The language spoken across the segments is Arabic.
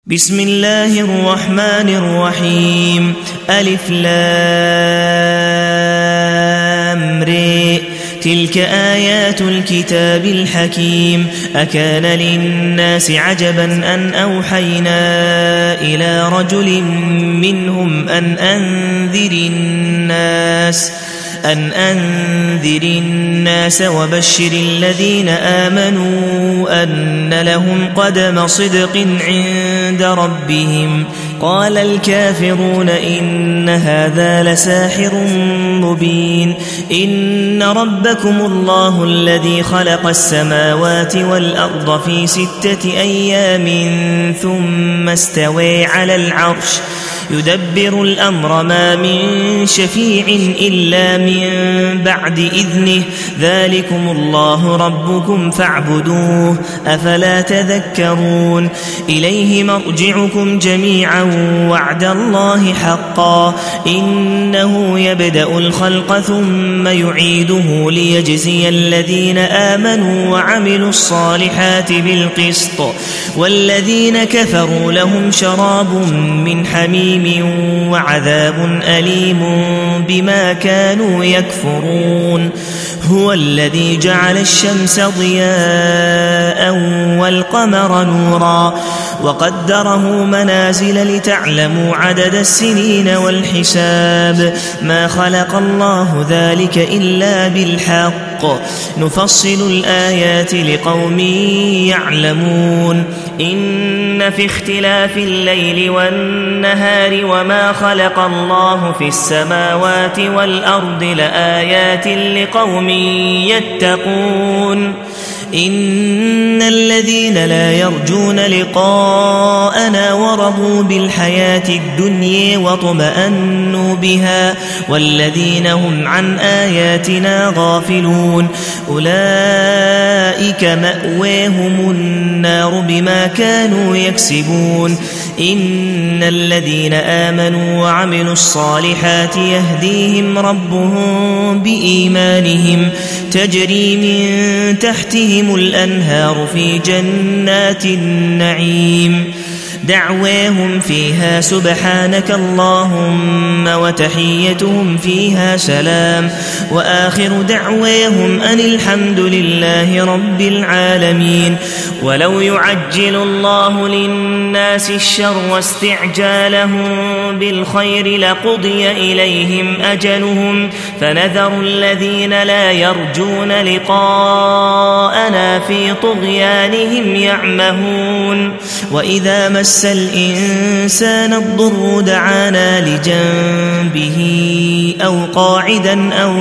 بسم الله الرحمن الرحيم ألف لام ر تلك آيات الكتاب الحكيم أكان للناس عجبا أن أوحينا إلى رجل منهم أن أنذر الناس وبشر الذين آمنوا أن لهم قدم صدق عند ربهم قال الكافرون إن هذا لساحر مبين إن ربكم الله الذي خلق السماوات والأرض في 6 أيام ثم استوى على العرش يدبر الأمر ما من شفيع إلا من بعد إذنه ذلكم الله ربكم فاعبدوه أفلا تذكرون إليه مرجعكم جميعا وعد الله حقا إنه يبدأ الخلق ثم يعيده ليجزي الذين آمنوا وعملوا الصالحات بالقسط والذين كفروا لهم شراب من حميم وعذاب أليم بما كانوا يكفرون هو الذي جعل الشمس ضياء والقمر نورا وقدره منازل لتعلموا عدد السنين والحساب ما خلق الله ذلك إلا بالحق نفصل الآيات لقوم يعلمون إن في اختلاف الليل والنهار وما خلق الله في السماوات والأرض لآيات لقوم يتقون إن الذين لا يرجون لقاءنا ورضوا بالحياة الدنيا واطمأنوا بها والذين هم عن آياتنا غافلون أولئك مأواهم النار بما كانوا يكسبون إن الذين آمنوا وعملوا الصالحات يهديهم ربهم بإيمانهم تجري من تحتهم الأنهار في جنات النعيم دعواهم فيها سبحانك اللهم وتحيتهم فيها سلام وآخر دعواهم أن الحمد لله رب العالمين ولو يعجل الله للناس الشر واستعجالهم بالخير لقضي إليهم أجلهم فنذر الذين لا يرجون لقاءنا في طغيانهم يعمهون وإذا مس الإنسان الضر دعانا لجنبه أو قاعدا أو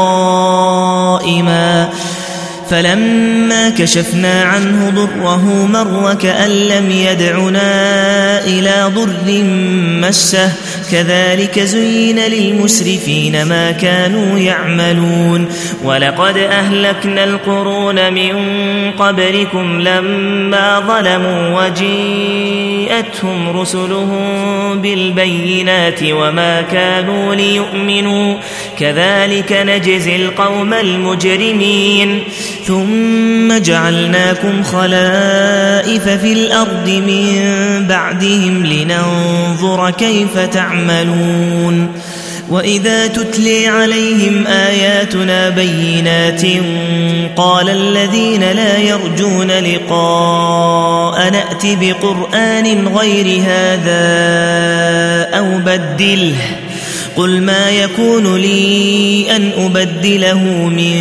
قائما فلما كشفنا عنه ضره مر كأن لم يدعنا إلى ضر مسه كذلك زين للمسرفين ما كانوا يعملون ولقد أهلكنا القرون من قبلكم لما ظلموا وجيءتهم رسلهم بالبينات وما كانوا ليؤمنوا كذلك نجزي القوم المجرمين ثم جعلناكم خلائف في الأرض من بعدهم لننظر كيف تعملون وإذا تتلي عليهم آياتنا بينات قال الذين لا يرجون لقاء نأت بقرآن غير هذا أو بدله قل ما يكون لي أن أبدله من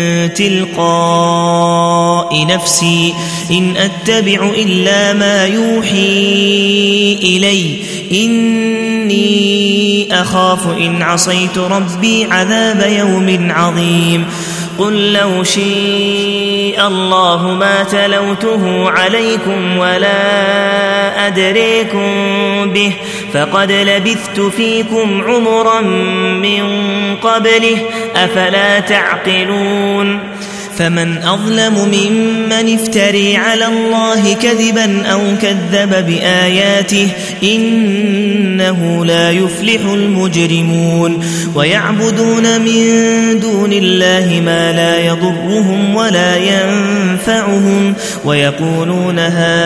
تلقاء نفسي إن أتبع إلا ما يوحي إلي إني أخاف إن عصيت ربي عذاب يوم عظيم قل لو شاء الله ما تلوته عليكم ولا أدريكم به فقد لبثت فيكم عمرا من قبله أفلا تعقلون فمن أظلم ممن افتري على الله كذبا أو كذب بآياته إنه لا يفلح المجرمون ويعبدون من دون الله ما لا يضرهم ولا ينفعهم ويقولون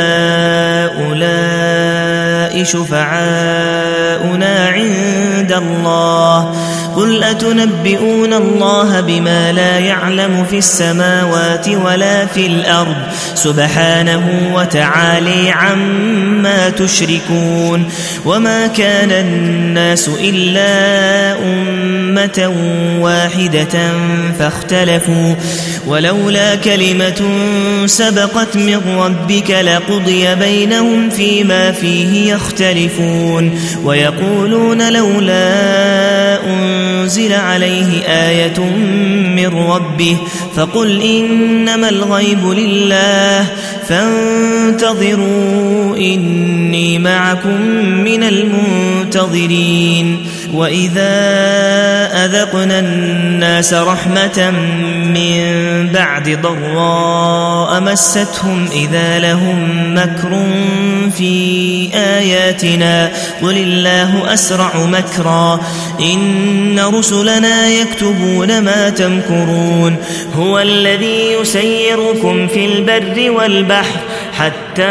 هؤلاء شفعاؤنا عند الله قل أتنبئون الله بما لا يعلم في السماوات ولا في الأرض سبحانه وتعالى عما تشركون وما كان الناس إلا أمة واحدة فاختلفوا ولولا كلمة سبقت من ربك لقضي بينهم فيما فيه يختلفون ويقولون لولا أنزل عليه آية من ربه فقل إنما الغيب لله فانتظروا إني معكم من المنتظرين وإذا أذقنا الناس رحمة من بعد ضراء مستهم إذا لهم مكر في آياتنا قل الله أسرع مكرا إن رسلنا يكتبون ما تمكرون هو الذي يسيركم في البر والبحر حتى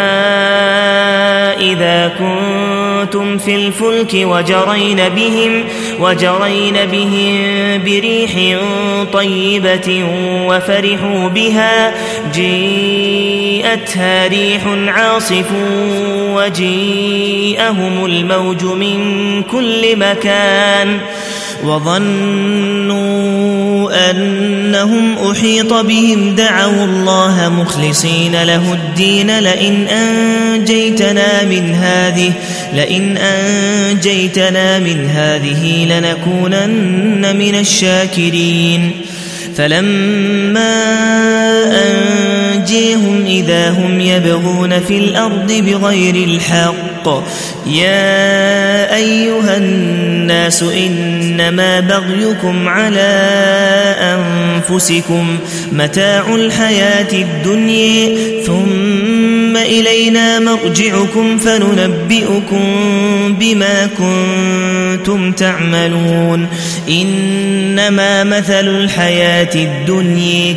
إذا كنتم في الفلك وجرين بهم بريح طيبة وفرحوا بها جيءتها ريح عاصف وجيءهم الموج من كل مكان وظنوا أنهم أحيط بهم دعوا الله مخلصين له الدين لئن أنجيتنا من هذه لنكونن من الشاكرين فلما أنجيهم إذا هم يبغون في الأرض بغير الحق يا أيها الناس إنما بغيكم على أنفسكم متاع الحياة الدنيا ثم إلينا مرجعكم فننبئكم بما كنتم تعملون إنما مثل الحياة الدنيا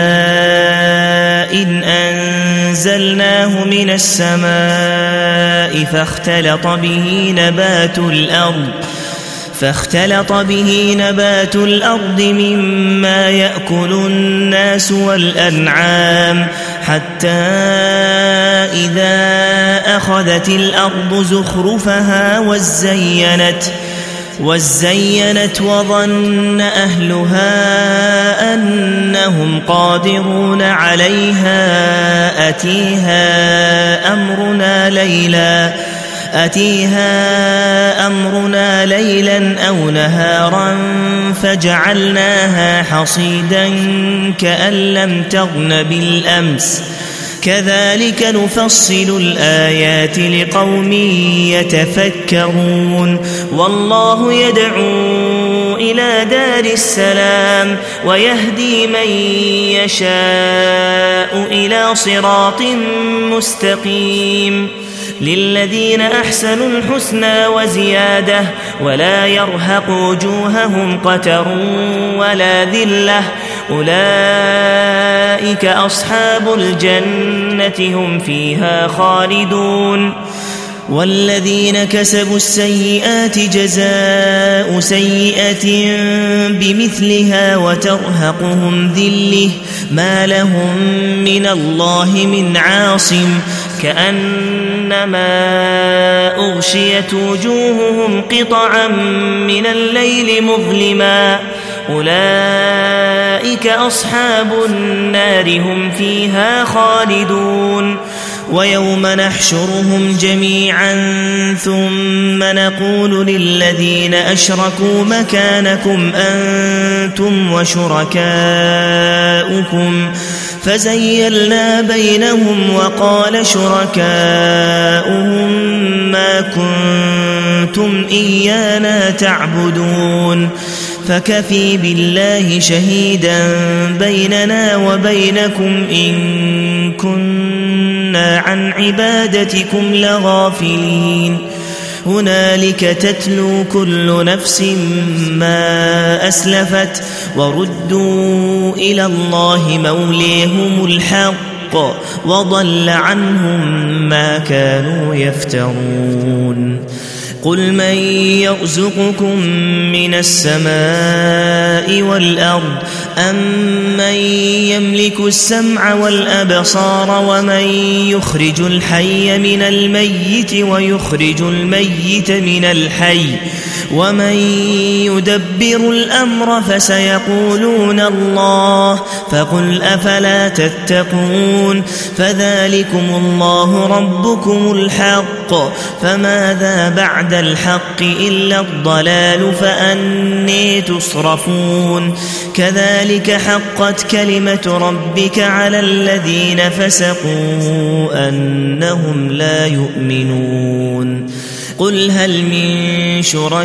كماء أنزلناه من السماء فاختلط به نبات الأرض مما يأكل الناس والأنعام حتى إذا أخذت الأرض زخرفها وزينت وظن أهلها أنهم قادرون عليها أتيها أمرنا ليلا أو نهارا فجعلناها حصيدا كأن لم تغن بالأمس كذلك نفصل الآيات لقوم يتفكرون والله يدعو إلى دار السلام ويهدي من يشاء إلى صراط مستقيم للذين أحسنوا الحسنى وزيادة ولا يرهق وجوههم قتر ولا ذلة أولئك أصحاب الجنة هم فيها خالدون والذين كسبوا السيئات جزاء سيئة بمثلها وترهقهم ذلة ما لهم من الله من عاصم كأنما أغشيت وجوههم قطعا من الليل مظلما أولئك أصحاب النار هم فيها خالدون ويوم نحشرهم جميعا ثم نقول للذين أشركوا مكانكم أنتم وشركاؤكم فزيلنا بينهم وقال شركاؤهم ما كنتم إيانا تعبدون فكفي بالله شهيدا بيننا وبينكم إن كنا عن عبادتكم لغافلين هنالك تتلو كل نفس ما أسلفت وردوا إلى الله موليهم الحق وضل عنهم ما كانوا يفترون قل من يرزقكم من السماء والأرض أم من يملك السمع والأبصار ومن يخرج الحي من الميت ويخرج الميت من الحي ومن يدبر الأمر فسيقولون الله فقل أفلا تتقون فذلكم الله ربكم الحق فماذا بعد الحق إلا الضلال فأني تصرفون كذلك حقت كلمة ربك على الذين فسقوا أنهم لا يؤمنون قل هل من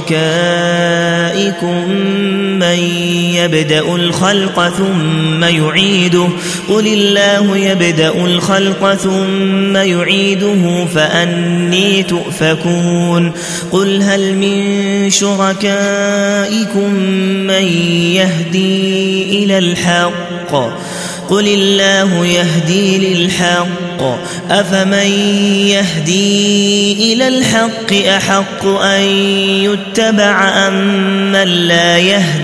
شركائكم من يبدأ الخلق ثم يعيده قل الله يبدأ الخلق ثم يعيده فأني تؤفكون قل هل من شركائكم من يهدي إلى الحق قل الله يهدي للحق أفمن يهدي إلى الحق أحق أن يتبع أم من لا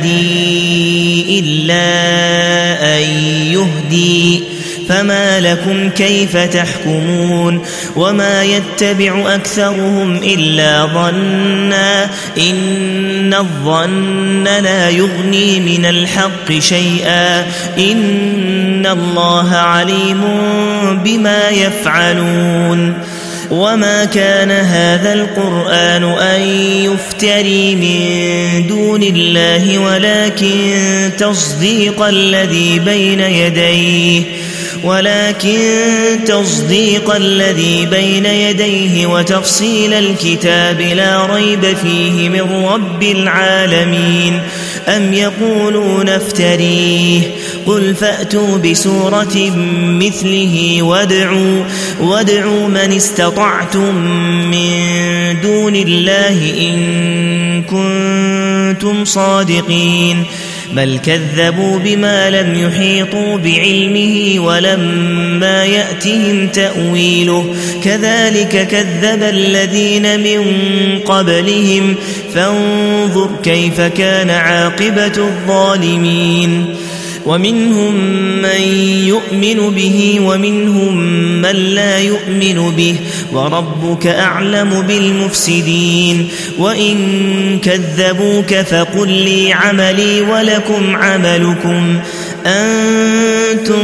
يهدي إلا أن يهدي فما لكم كيف تحكمون وما يتبع أكثرهم إلا ظنا إن الظن لا يغني من الحق شيئا إن الله عليم بما يفعلون وما كان هذا القرآن أن يفتري من دون الله ولكن تصديق الذي بين يديه وتفصيل الكتاب لا ريب فيه من رب العالمين أم يقولون افتريه قل فأتوا بسورة مثله وادعوا من استطعتم من دون الله إن كنتم صادقين بل كذبوا بما لم يحيطوا بعلمه ولما يأتهم تأويله كذلك كذب الذين من قبلهم فانظر كيف كان عاقبة الظالمين ومنهم من يؤمن به ومنهم من لا يؤمن به وربك أعلم بالمفسدين وإن كذبوك فقل لي عملي ولكم عملكم أنتم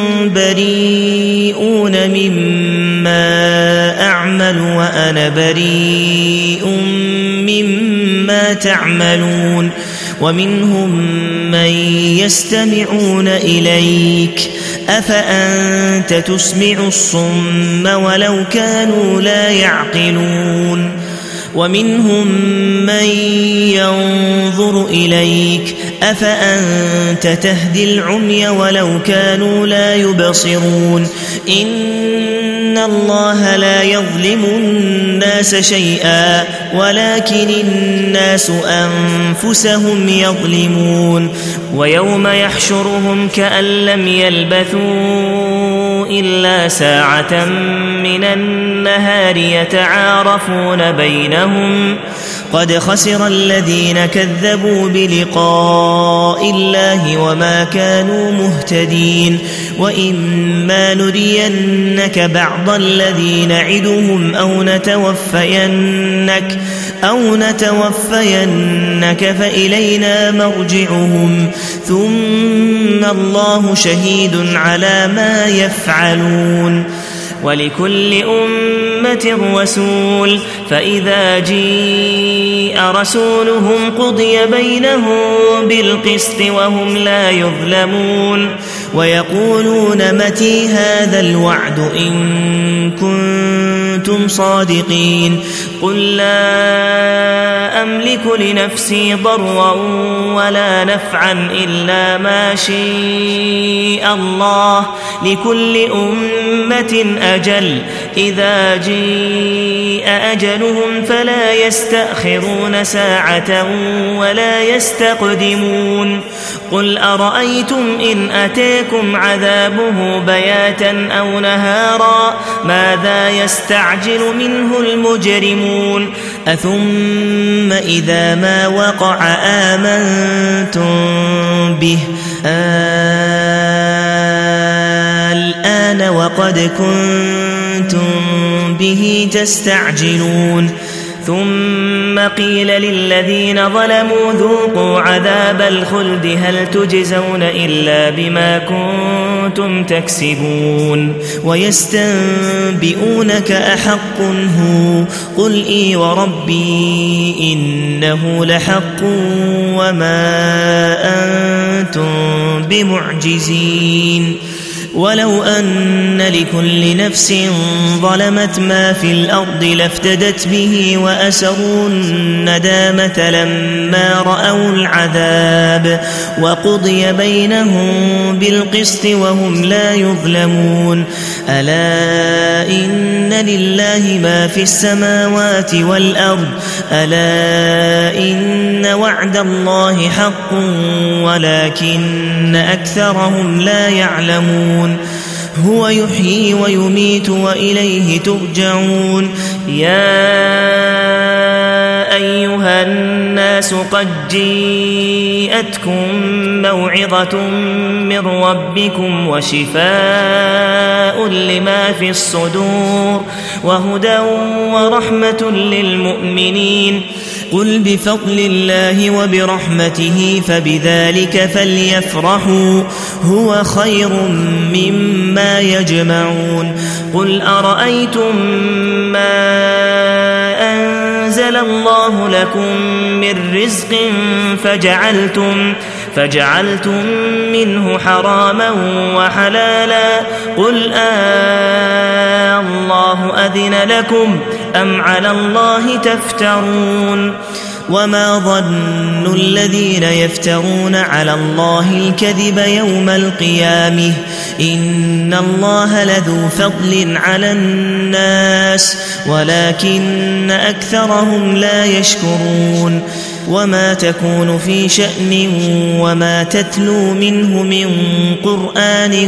بريئون مما أعمل وأنا بريء مما تعملون ومنهم من يستمعون إليك أفأنت تسمع الصم ولو كانوا لا يعقلون ومنهم من ينظر إليك أفأنت تهدي العمي ولو كانوا لا يبصرون إن الله لا يظلم الناس شيئا ولكن الناس أنفسهم يظلمون ويوم يحشرهم كأن لم يلبثوا إلا ساعة من النهار يتعارفون بينهم قد خسر الذين كذبوا بلقاء الله وما كانوا مهتدين وإما نرينك بعض الذي نعدهم أو نتوفينك فإلينا مرجعهم ثم الله شهيد على ما يفعلون ولكل أمة رسول فإذا جيء رسولهم قضي بينهم بالقسط وهم لا يظلمون ويقولون متى هذا الوعد إن كنتم صادقين قل لا أملك لنفسي ضرا ولا نفعا إلا ما شاء الله لكل أمة أجل إذا جاء أجلهم فلا يستأخرون ساعة ولا يستقدمون قل أرأيتم إن أتاكم عذابه بياتا أو نهارا ماذا يستعجل منه المجرمون أثم إذا ما وقع آمنتم به الآن وقد كنتم به تستعجلون ثم قيل للذين ظلموا ذوقوا عذاب الخلد هل تجزون إلا بما كنتم تكسبون ويستنبئونك أحق هو قل إي وربي إنه لحق وما أنتم بمعجزين ولو أن لكل نفس ظلمت ما في الأرض لافتدت به وأسروا الندامة لما رأوا العذاب وقضي بينهم بالقسط وهم لا يظلمون ألا إن لله ما في السماوات والأرض ألا إن وعد الله حق ولكن أكثرهم لا يعلمون هو يحيي ويميت وإليه ترجعون يا أيها الناس قد جاءتكم موعظة من ربكم وشفاء لما في الصدور وهدى ورحمة للمؤمنين قل بفضل الله وبرحمته فبذلك فليفرحوا هو خير مما يجمعون قل أرأيتم ما أنزل الله لكم من رزق فجعلتم منه حراما وحلالا قل الله أذن لكم أم على الله تفترون وما ظن الذين يفترون على الله الكذب يوم القيامة إن الله لذو فضل على الناس ولكن أكثرهم لا يشكرون وما تكون في شأن وما تتلو منه من قرآن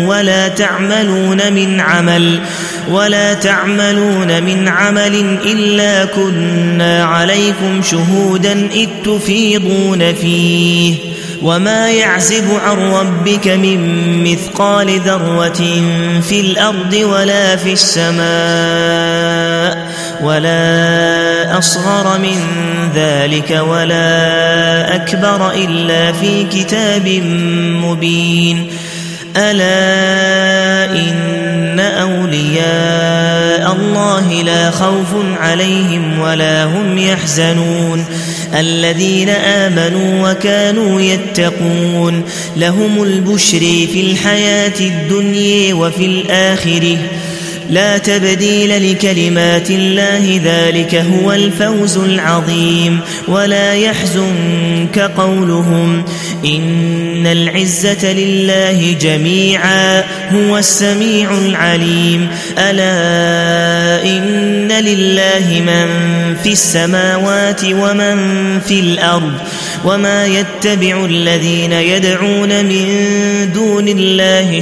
ولا تعملون من عمل إلا كنا عليكم شهودا إذ تفيضون فيه وما يعزب عن ربك من مثقال ذرة في الأرض ولا في السماء ولا أصغر من ذلك ولا أكبر إلا في كتاب مبين ألا إن أولياء الله لا خوف عليهم ولا هم يحزنون الذين آمنوا وكانوا يتقون لهم البشر في الحياة الدنيا وفي الآخرة لا تبديل لكلمات الله ذلك هو الفوز العظيم ولا يحزنك قولهم إن العزة لله جميعا هو السميع العليم ألا إن لله من في السماوات ومن في الأرض وما يتبع الذين يدعون من دون الله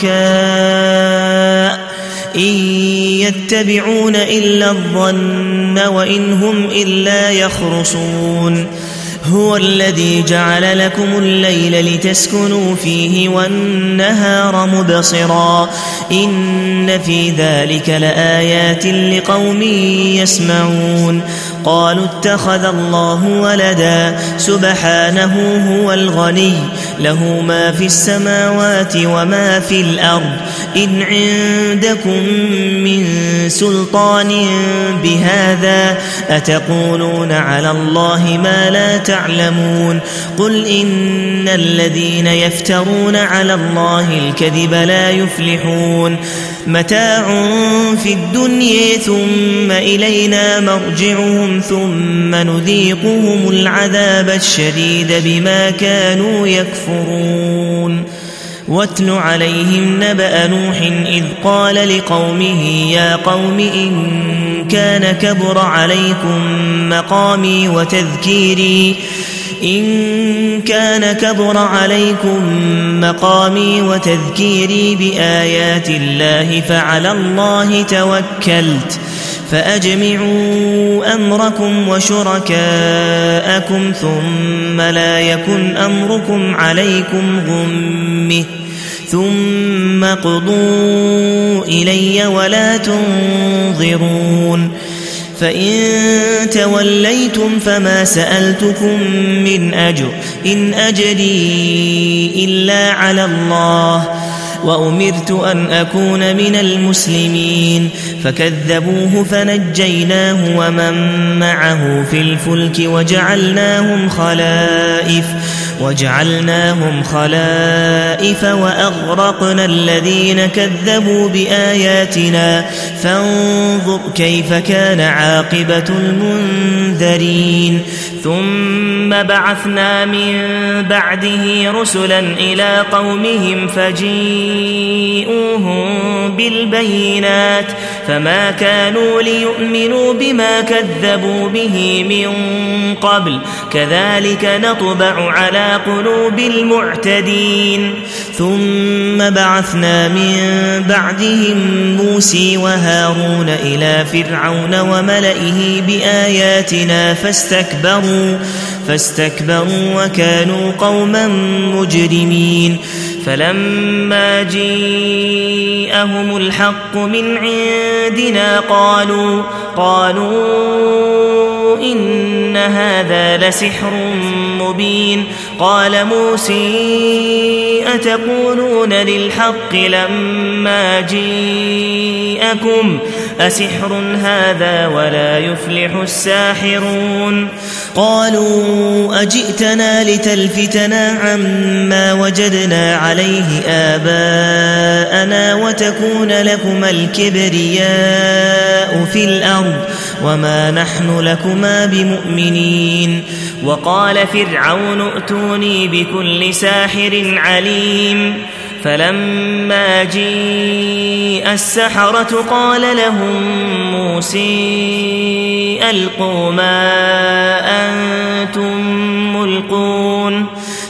شركاء إن يتبعون إلا الظن وإن هم إلا يخرصون هو الذي جعل لكم الليل لتسكنوا فيه والنهار مبصرا إن في ذلك لآيات لقوم يسمعون قالوا اتخذ الله ولدا سبحانه هو الغني له ما في السماوات وما في الأرض إن عندكم من سلطان بهذا أتقولون على الله ما لا تعلمون قل إن الذين يفترون على الله الكذب لا يفلحون متاع في الدنيا ثم إلينا مرجعهم ثم نذيقهم العذاب الشديد بما كانوا يكفرون واتل عليهم نبأ نوح إذ قال لقومه يا قوم إن كان كبر عليكم مقامي وتذكيري بآيات الله فعلى الله توكلت فأجمعوا أمركم وشركاءكم ثم لا يكن أمركم عليكم غمة ثم قضوا إلي ولا تنظرون فإن توليتم فما سألتكم من أجر إن أجري إلا على الله وأمرت أن أكون من المسلمين فكذبوه فنجيناه ومن معه في الفلك وجعلناهم خلائف وأغرقنا الذين كذبوا بآياتنا فانظر كيف كان عاقبة المنذرين ثم بعثنا من بعده رسلا إلى قومهم فجيئوهم بالبينات فما كانوا ليؤمنوا بما كذبوا به من قبل كذلك نطبع على قلوب المعتدين ثم بعثنا من بعدهم موسى وهارون إلى فرعون وملئه بآياتنا فاستكبروا وكانوا قوما مجرمين فلما جاءهم الحق من عندنا قالوا إن هذا لسحر مبين قال موسى أتقولون للحق لما جاءكم أسحر هذا ولا يفلح الساحرون قالوا أجئتنا لتلفتنا عما وجدنا عليه آباءنا وتكون لكما الكبرياء في الأرض وما نحن لكما بمؤمنين وقال فرعون ائتوني بكل ساحر عليم فلما جاء السحرة قال لهم موسى ألقوا ما أنتم ملقون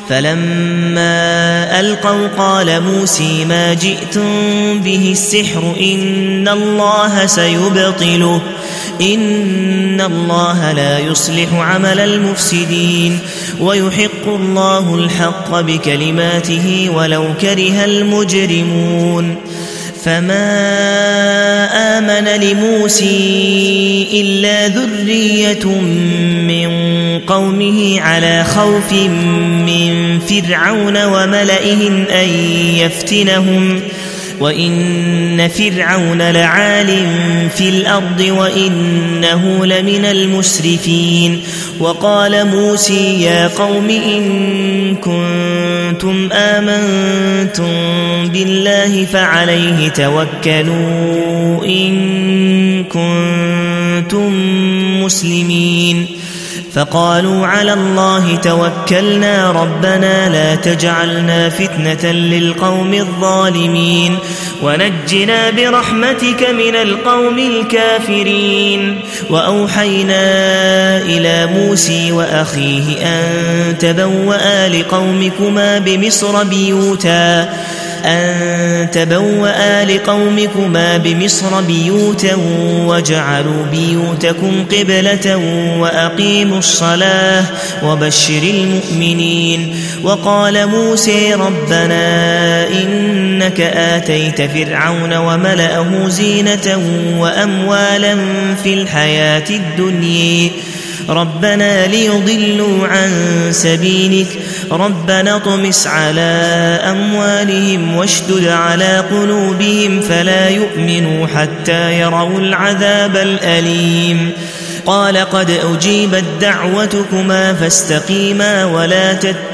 فلما ألقوا قال موسى ما جئتم به السحر إن الله سيبطله إن الله لا يصلح عمل المفسدين ويحق الله الحق بكلماته ولو كره المجرمون فما آمن لموسى إلا ذرية من قومه على خوف من فرعون وملئهم أن يفتنهم وإن فرعون لعال في الأرض وإنه لمن المسرفين وقال موسى يا قوم إن كنتم آمنتم بالله فعليه توكلوا إن كنتم مسلمين فقالوا على الله توكلنا ربنا لا تجعلنا فتنة للقوم الظالمين ونجنا برحمتك من القوم الكافرين وأوحينا إلى موسى وأخيه أن تبوأ لقومكما بمصر بيوتا أن تبوأ لقومكما بمصر بيوتا وجعلوا بيوتكم قبلة وأقيموا الصلاة وبشر المؤمنين. وقال موسى ربنا إنك آتيت فرعون وملأه زينة وأموالا في الحياة الدنيا ربنا ليضلوا عن سبيلك ربنا اطمس على أموالهم واشدد على قلوبهم فلا يؤمنوا حتى يروا العذاب الأليم. قال قد أجيبت دعوتكما فاستقيما ولا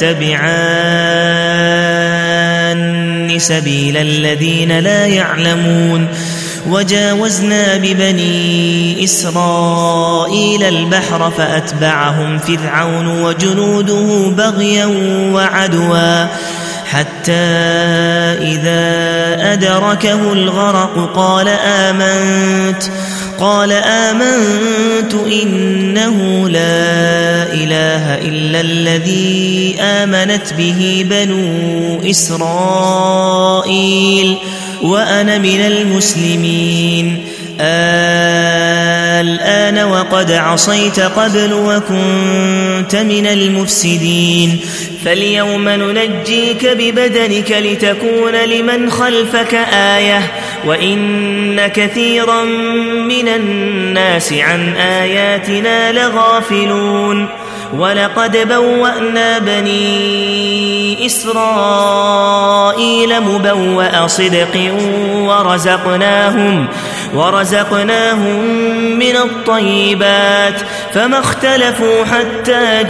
تتبعان سبيل الذين لا يعلمون. وجاوزنا ببني إسرائيل البحر فأتبعهم فرعون وجنوده بغيا وعدوا حتى إذا أدركه الغرق قال آمنت إنه لا إله إلا الذي آمنت به بنو إسرائيل وأنا من المسلمين. الآن وقد عصيت قبل وكنت من المفسدين فاليوم ننجيك ببدنك لتكون لمن خلفك آية وإن كثيرا من الناس عن آياتنا لغافلون. ولقد بوأنا بني إسرائيل مبوأ صدق ورزقناهم من الطيبات فما اختلفوا حتى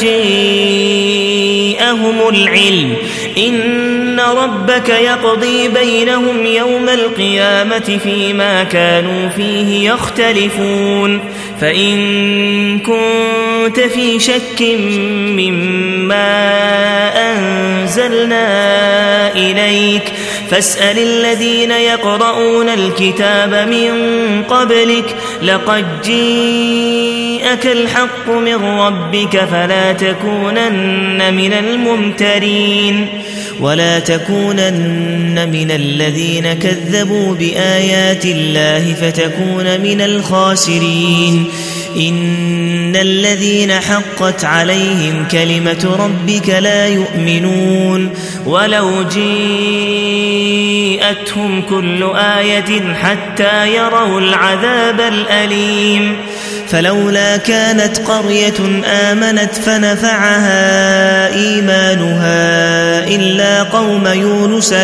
جاءهم العلم إن ربك يقضي بينهم يوم القيامة فيما كانوا فيه يختلفون. فإن كنت في شك مما أنزلنا إليك فاسأل الذين يقرؤون الكتاب من قبلك لقد جاءك الحق من ربك فلا تكونن من الممترين ولا تكونن من الذين كذبوا بآيات الله فتكون من الخاسرين. إن الذين حقت عليهم كلمة ربك لا يؤمنون ولو جاءتهم كل آية حتى يروا العذاب الأليم. فلولا كانت قرية آمنت فنفعها إيمانها إلا قوم يونس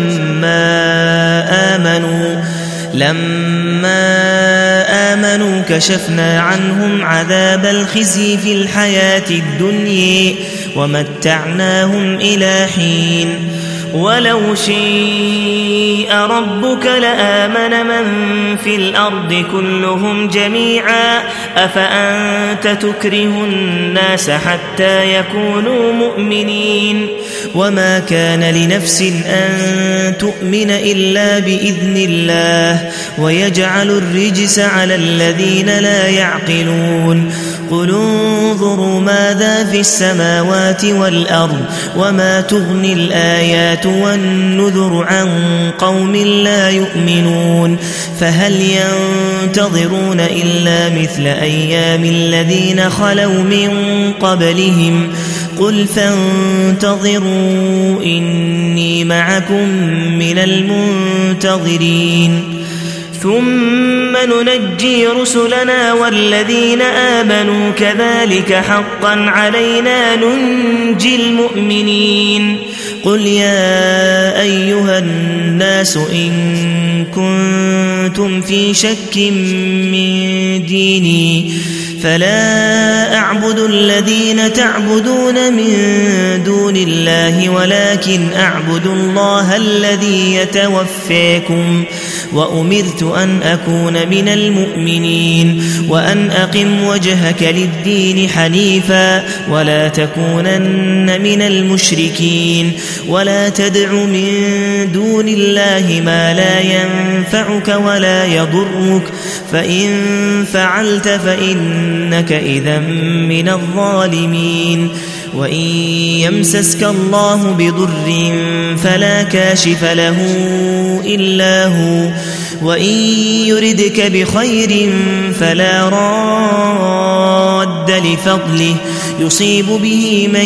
لما آمنوا كشفنا عنهم عذاب الخزي في الحياة الدنيا ومتعناهم إلى حين. ولو شاء ربك لآمن من في الأرض كلهم جميعا أفأنت تكره الناس حتى يكونوا مؤمنين. وما كان لنفس أن تؤمن إلا بإذن الله ويجعل الرجس على الذين لا يعقلون. قل انظروا ماذا في السماوات والأرض وما تغني الآيات والنذر عن قوم لا يؤمنون. فهل ينتظرون إلا مثل أيام الذين خلوا من قبلهم قل فانتظروا إني معكم من المنتظرين. ثم ننجي رسلنا والذين آمنوا كذلك حقا علينا ننجي المؤمنين. قل يا أيها الناس إن كنتم في شك من ديني فلا أعبد الذين تعبدون من دون الله ولكن أعبد الله الذي يتوفاكم وأمرت أن أكون من المؤمنين وأن أقم وجهك للدين حنيفا ولا تكونن من المشركين ولا تدع من دون الله ما لا ينفعك ولا يضرك فإن فعلت فإن إنك إذا من الظالمين وإن يمسسك الله بضر فلا كاشف له إلا هو وإن يردك بخير فلا راد لفضله يصيب به من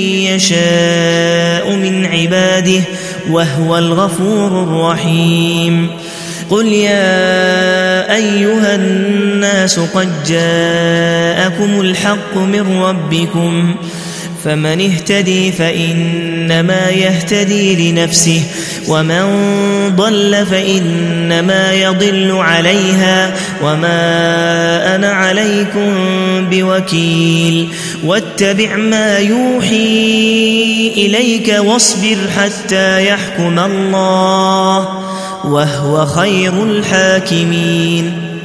يشاء من عباده وهو الغفور الرحيم قل يا أيها الناس قد جاءكم الحق من ربكم فمن اهتدي فإنما يهتدي لنفسه ومن ضل فإنما يضل عليها وما أنا عليكم بوكيل واتبع ما يوحي إليك واصبر حتى يحكم الله وهو خير الحاكمين